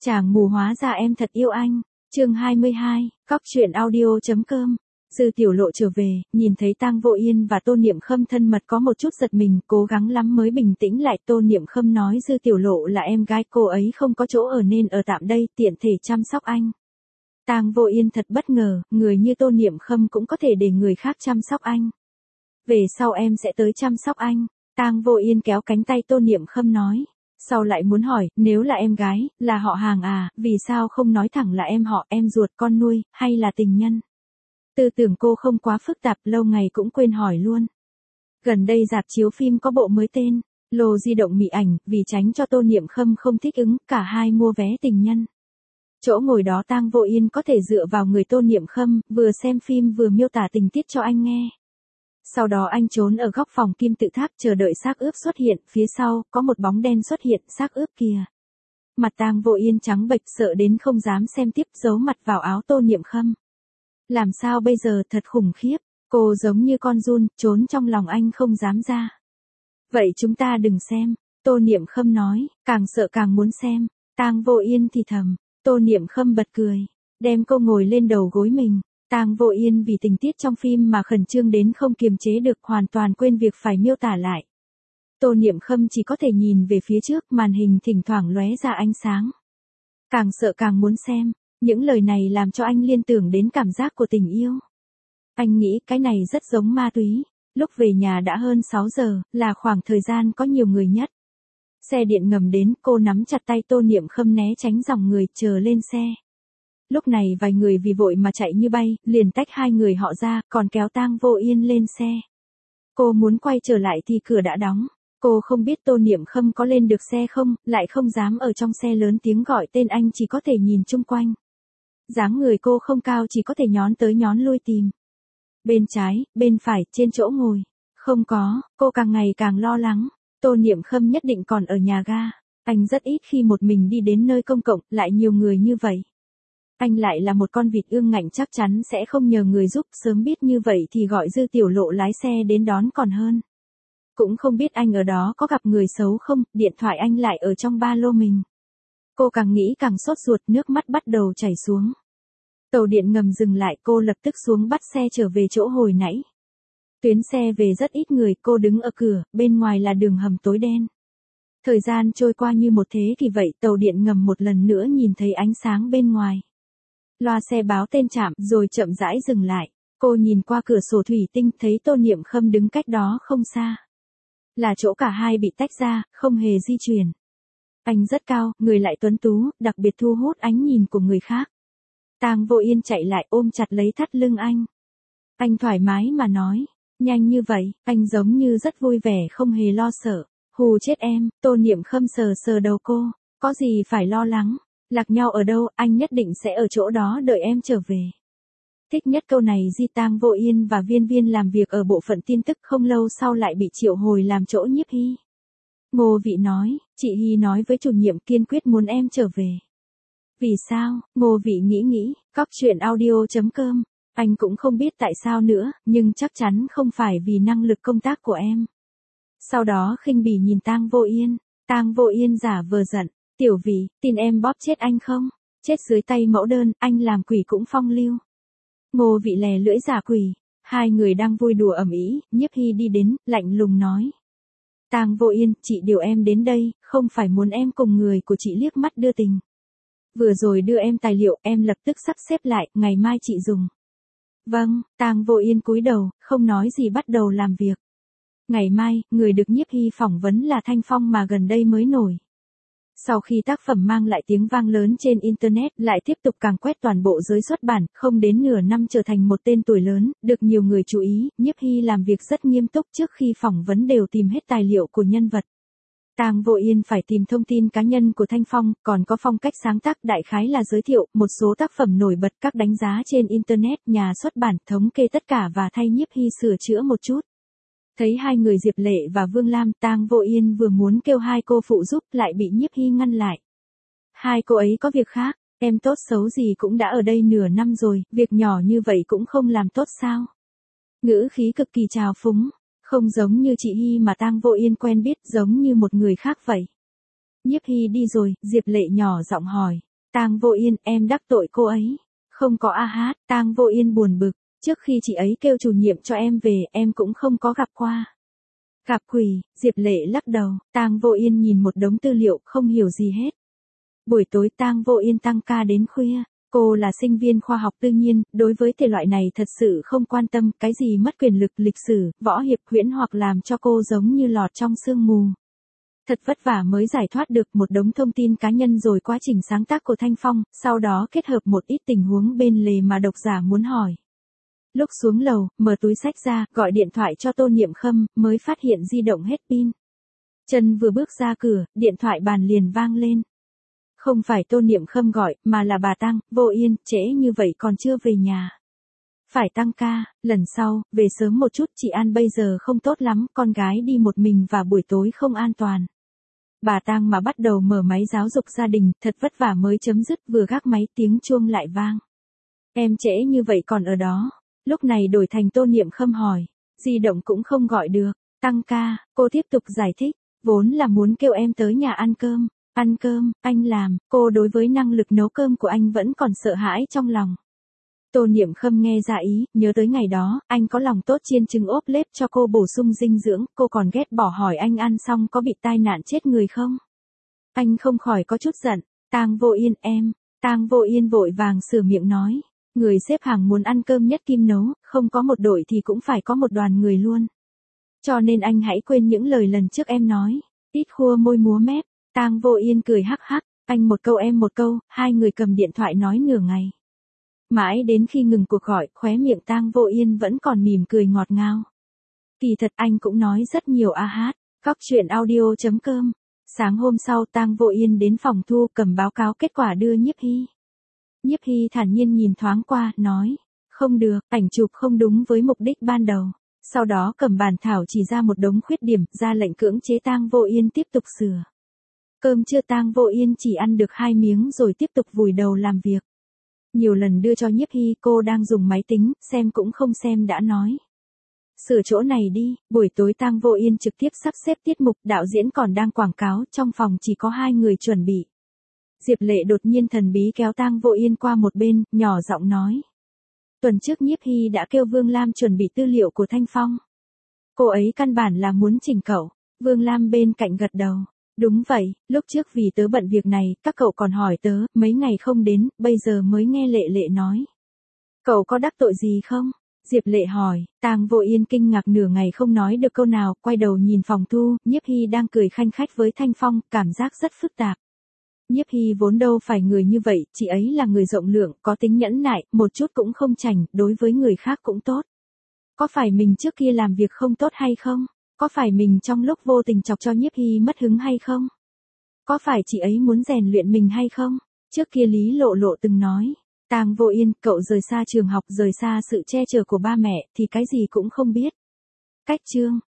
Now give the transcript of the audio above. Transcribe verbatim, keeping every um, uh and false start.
Chàng mù hóa ra em thật yêu anh. Chương hai mươi hai, cóc truyện audio.com. Dư Tiểu Lộ trở về, nhìn thấy Tang Vô Yên và Tô Niệm Khâm thân mật có một chút giật mình, cố gắng lắm mới bình tĩnh lại. Tô Niệm Khâm nói Dư Tiểu Lộ là em gái cô ấy không có chỗ ở nên ở tạm đây, tiện thể chăm sóc anh. Tang Vô Yên thật bất ngờ, người như Tô Niệm Khâm cũng có thể để người khác chăm sóc anh. Về sau em sẽ tới chăm sóc anh. Tang Vô Yên kéo cánh tay Tô Niệm Khâm nói. Sau lại muốn hỏi, nếu là em gái, là họ hàng à, vì sao không nói thẳng là em họ, em ruột, con nuôi, hay là tình nhân? Tư tưởng cô không quá phức tạp, lâu ngày cũng quên hỏi luôn. Gần đây rạp chiếu phim có bộ mới tên Lô Di Động Mị Ảnh, vì tránh cho Tô Niệm Khâm không thích ứng, cả hai mua vé tình nhân. Chỗ ngồi đó Tang Vô Yên có thể dựa vào người Tô Niệm Khâm, vừa xem phim vừa miêu tả tình tiết cho anh nghe. Sau đó anh trốn ở góc phòng kim tự tháp chờ đợi xác ướp xuất hiện, phía sau, có một bóng đen xuất hiện, xác ướp kìa. Mặt Tang Vô Yên trắng bệch sợ đến không dám xem tiếp, giấu mặt vào áo Tô Niệm Khâm. Làm sao bây giờ, thật khủng khiếp, cô giống như con giun, trốn trong lòng anh không dám ra. Vậy chúng ta đừng xem, Tô Niệm Khâm nói, càng sợ càng muốn xem. Tang Vô Yên thì thầm, Tô Niệm Khâm bật cười, đem cô ngồi lên đầu gối mình. Tang Vô Yên vì tình tiết trong phim mà khẩn trương đến không kiềm chế được, hoàn toàn quên việc phải miêu tả lại. Tô Niệm Khâm chỉ có thể nhìn về phía trước, màn hình thỉnh thoảng lóe ra ánh sáng. Càng sợ càng muốn xem, những lời này làm cho anh liên tưởng đến cảm giác của tình yêu. Anh nghĩ cái này rất giống ma túy. Lúc về nhà đã hơn sáu giờ, là khoảng thời gian có nhiều người nhất. Xe điện ngầm đến, cô nắm chặt tay Tô Niệm Khâm né tránh dòng người, chờ lên xe. Lúc này vài người vì vội mà chạy như bay, liền tách hai người họ ra, còn kéo Tang Vô Yên lên xe. Cô muốn quay trở lại thì cửa đã đóng. Cô không biết Tô Niệm Khâm có lên được xe không, lại không dám ở trong xe lớn tiếng gọi tên anh, chỉ có thể nhìn chung quanh. Dáng người cô không cao, chỉ có thể nhón tới nhón lui tìm. Bên trái, bên phải, trên chỗ ngồi. Không có, cô càng ngày càng lo lắng. Tô Niệm Khâm nhất định còn ở nhà ga. Anh rất ít khi một mình đi đến nơi công cộng, lại nhiều người như vậy. Anh lại là một con vịt ương ngạnh, chắc chắn sẽ không nhờ người giúp, sớm biết như vậy thì gọi Dư Tiểu Lộ lái xe đến đón còn hơn. Cũng không biết anh ở đó có gặp người xấu không, điện thoại anh lại ở trong ba lô mình. Cô càng nghĩ càng sốt ruột, nước mắt bắt đầu chảy xuống. Tàu điện ngầm dừng lại, cô lập tức xuống bắt xe trở về chỗ hồi nãy. Tuyến xe về rất ít người, cô đứng ở cửa, bên ngoài là đường hầm tối đen. Thời gian trôi qua như một thế kỷ vậy, tàu điện ngầm một lần nữa nhìn thấy ánh sáng bên ngoài. Loa xe báo tên trạm, rồi chậm rãi dừng lại. Cô nhìn qua cửa sổ thủy tinh, thấy Tô Niệm Khâm đứng cách đó không xa. Là chỗ cả hai bị tách ra, không hề di chuyển. Anh rất cao, người lại tuấn tú, đặc biệt thu hút ánh nhìn của người khác. Tang Vô Yên chạy lại ôm chặt lấy thắt lưng anh. Anh thoải mái mà nói, nhanh như vậy, anh giống như rất vui vẻ, không hề lo sợ. Hù chết em. Tô Niệm Khâm sờ sờ đầu cô, có gì phải lo lắng, lạc nhau ở đâu, anh nhất định sẽ ở chỗ đó đợi em trở về. Thích nhất câu này Di. Tang Vô Yên và Viên Viên làm việc ở bộ phận tin tức, không lâu sau lại bị triệu hồi làm chỗ Nhiếp Hy. Ngô Vị nói, chị Hy nói với chủ nhiệm kiên quyết muốn em trở về. Vì sao? Ngô Vị nghĩ nghĩ, cóc truyện audio.com. Anh cũng không biết tại sao nữa, nhưng chắc chắn không phải vì năng lực công tác của em. Sau đó khinh bỉ nhìn Tang Vô Yên. Tang Vô Yên giả vờ giận, Tiểu Vị, tin em bóp chết anh không? Chết dưới tay mẫu đơn, anh làm quỷ cũng phong lưu. Ngô Vị lè lưỡi giả quỷ. Hai người đang vui đùa ầm ĩ, Nhiếp Hy đi đến, lạnh lùng nói. Tang Vô Yên, chị điều em đến đây, không phải muốn em cùng người của chị liếc mắt đưa tình. Vừa rồi đưa em tài liệu, em lập tức sắp xếp lại, ngày mai chị dùng. Vâng. Tang Vô Yên cúi đầu, không nói gì, bắt đầu làm việc. Ngày mai, người được Nhiếp Hy phỏng vấn là Thanh Phong mà gần đây mới nổi. Sau khi tác phẩm mang lại tiếng vang lớn trên Internet, lại tiếp tục càng quét toàn bộ giới xuất bản, không đến nửa năm trở thành một tên tuổi lớn, được nhiều người chú ý. Nhiếp Hy làm việc rất nghiêm túc, trước khi phỏng vấn đều tìm hết tài liệu của nhân vật. Tang Vô Yên phải tìm thông tin cá nhân của Thanh Phong, còn có phong cách sáng tác, đại khái là giới thiệu một số tác phẩm nổi bật, các đánh giá trên Internet, nhà xuất bản, thống kê tất cả và thay Nhiếp Hy sửa chữa một chút. Thấy hai người Diệp Lệ và Vương Lam, Tang Vô Yên vừa muốn kêu hai cô phụ giúp, lại bị Nhiếp Hy ngăn lại. Hai cô ấy có việc khác, em tốt xấu gì cũng đã ở đây nửa năm rồi, việc nhỏ như vậy cũng không làm tốt sao? Ngữ khí cực kỳ trào phúng, không giống như chị Hy mà Tang Vô Yên quen biết, giống như một người khác vậy. Nhiếp Hy đi rồi, Diệp Lệ nhỏ giọng hỏi, Tang Vô Yên, em đắc tội cô ấy. Không có a hát, Tang Vô Yên buồn bực, trước khi chị ấy kêu chủ nhiệm cho em về, em cũng không có gặp qua. Gặp quỷ, Diệp Lệ lắc đầu, Tang Vô Yên nhìn một đống tư liệu, không hiểu gì hết. Buổi tối Tang Vô Yên tăng ca đến khuya, cô là sinh viên khoa học tự nhiên, đối với thể loại này thật sự không quan tâm, cái gì mất quyền lực, lịch sử, võ hiệp, huyễn hoặc làm cho cô giống như lọt trong sương mù. Thật vất vả mới giải thoát được một đống thông tin cá nhân rồi quá trình sáng tác của Thanh Phong, sau đó kết hợp một ít tình huống bên lề mà độc giả muốn hỏi. Lúc xuống lầu, mở túi sách ra, gọi điện thoại cho Tô Niệm Khâm, mới phát hiện di động hết pin. Chân vừa bước ra cửa, điện thoại bàn liền vang lên. Không phải Tô Niệm Khâm gọi, mà là bà Tang Vô Yên, trễ như vậy còn chưa về nhà. Phải tăng ca, lần sau, về sớm một chút, chị An bây giờ không tốt lắm, con gái đi một mình và buổi tối không an toàn. Bà Tang mà bắt đầu mở máy giáo dục gia đình, thật vất vả mới chấm dứt, vừa gác máy tiếng chuông lại vang. Em trễ như vậy còn ở đó. Lúc này đổi thành Tô Niệm Khâm hỏi, di động cũng không gọi được, tăng ca, cô tiếp tục giải thích, vốn là muốn kêu em tới nhà ăn cơm, ăn cơm, anh làm, cô đối với năng lực nấu cơm của anh vẫn còn sợ hãi trong lòng. Tô Niệm Khâm nghe ra ý, nhớ tới ngày đó, anh có lòng tốt chiên trứng ốp lết cho cô bổ sung dinh dưỡng, cô còn ghét bỏ hỏi anh ăn xong có bị tai nạn chết người không? Anh không khỏi có chút giận, Tang Vô Yên em, Tang Vô Yên vội vàng sửa miệng nói. Người xếp hàng muốn ăn cơm nhất kim nấu, không có một đội thì cũng phải có một đoàn người luôn. Cho nên anh hãy quên những lời lần trước em nói. Ít khua môi múa mép, Tang Vô Yên cười hắc hắc, anh một câu em một câu, hai người cầm điện thoại nói nửa ngày. Mãi đến khi ngừng cuộc gọi, khóe miệng Tang Vô Yên vẫn còn mỉm cười ngọt ngào. Kỳ thật anh cũng nói rất nhiều a hát, góc truyện audio chấm com. Sáng hôm sau Tang Vô Yên đến phòng thu cầm báo cáo kết quả đưa Nhiếp Hy. Nhiếp Hy thản nhiên nhìn thoáng qua, nói, không được, ảnh chụp không đúng với mục đích ban đầu. Sau đó cầm bản thảo chỉ ra một đống khuyết điểm, ra lệnh cưỡng chế Tang Vô Yên tiếp tục sửa. Cơm trưa Tang Vô Yên chỉ ăn được hai miếng rồi tiếp tục vùi đầu làm việc. Nhiều lần đưa cho Nhiếp Hy, cô đang dùng máy tính, xem cũng không xem đã nói. Sửa chỗ này đi, buổi tối Tang Vô Yên trực tiếp sắp xếp tiết mục, đạo diễn còn đang quảng cáo, trong phòng chỉ có hai người chuẩn bị. Diệp Lệ đột nhiên thần bí kéo Tang Vô Yên qua một bên, nhỏ giọng nói. Tuần trước Nhiếp Hy đã kêu Vương Lam chuẩn bị tư liệu của Thanh Phong. Cô ấy căn bản là muốn chỉnh cậu. Vương Lam bên cạnh gật đầu. Đúng vậy, lúc trước vì tớ bận việc này, các cậu còn hỏi tớ, mấy ngày không đến, bây giờ mới nghe Lệ Lệ nói. Cậu có đắc tội gì không? Diệp Lệ hỏi, Tang Vô Yên kinh ngạc nửa ngày không nói được câu nào, quay đầu nhìn phòng thu, Nhiếp Hy đang cười khanh khách với Thanh Phong, cảm giác rất phức tạp. Nhiếp Hy vốn đâu phải người như vậy, chị ấy là người rộng lượng, có tính nhẫn nại, một chút cũng không chảnh, đối với người khác cũng tốt. Có phải mình trước kia làm việc không tốt hay không? Có phải mình trong lúc vô tình chọc cho Nhiếp Hy mất hứng hay không? Có phải chị ấy muốn rèn luyện mình hay không? Trước kia Lý Lộ Lộ từng nói, Tang Vô Yên, cậu rời xa trường học, rời xa sự che chở của ba mẹ, thì cái gì cũng không biết. Cách chương,